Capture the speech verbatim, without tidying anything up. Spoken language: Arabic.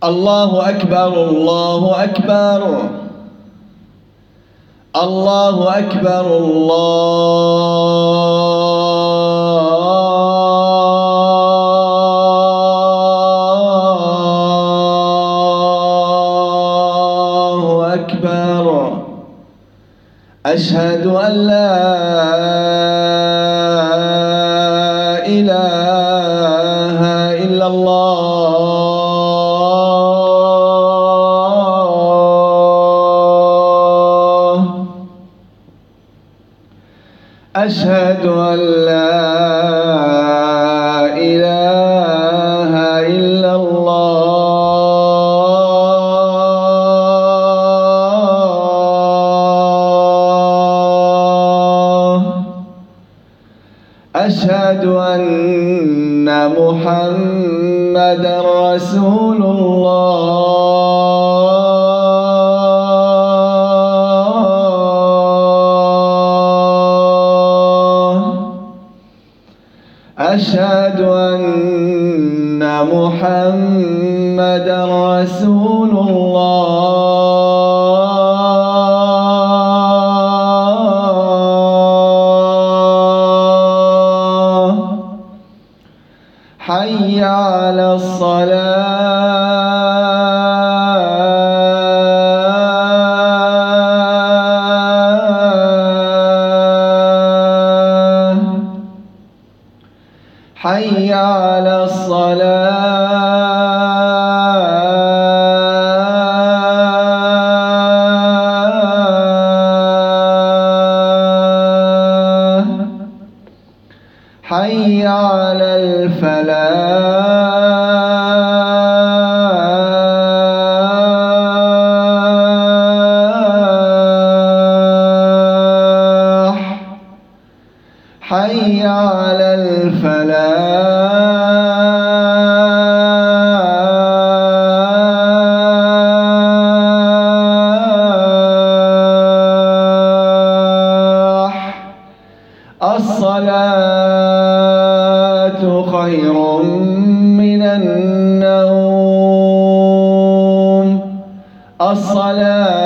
الله أكبر الله أكبر الله أكبر الله أكبر. أشهد أن لا إله إلا الله. أشهد أن لا إله إلا الله. أشهد أن محمدًا رسول الله. أشهد أن محمدًا رسول الله. حي على الصلاة. حي على الصلاة. حي على الفلاح. حي على الفلاح. الصلاة خير من النوم. الصلاة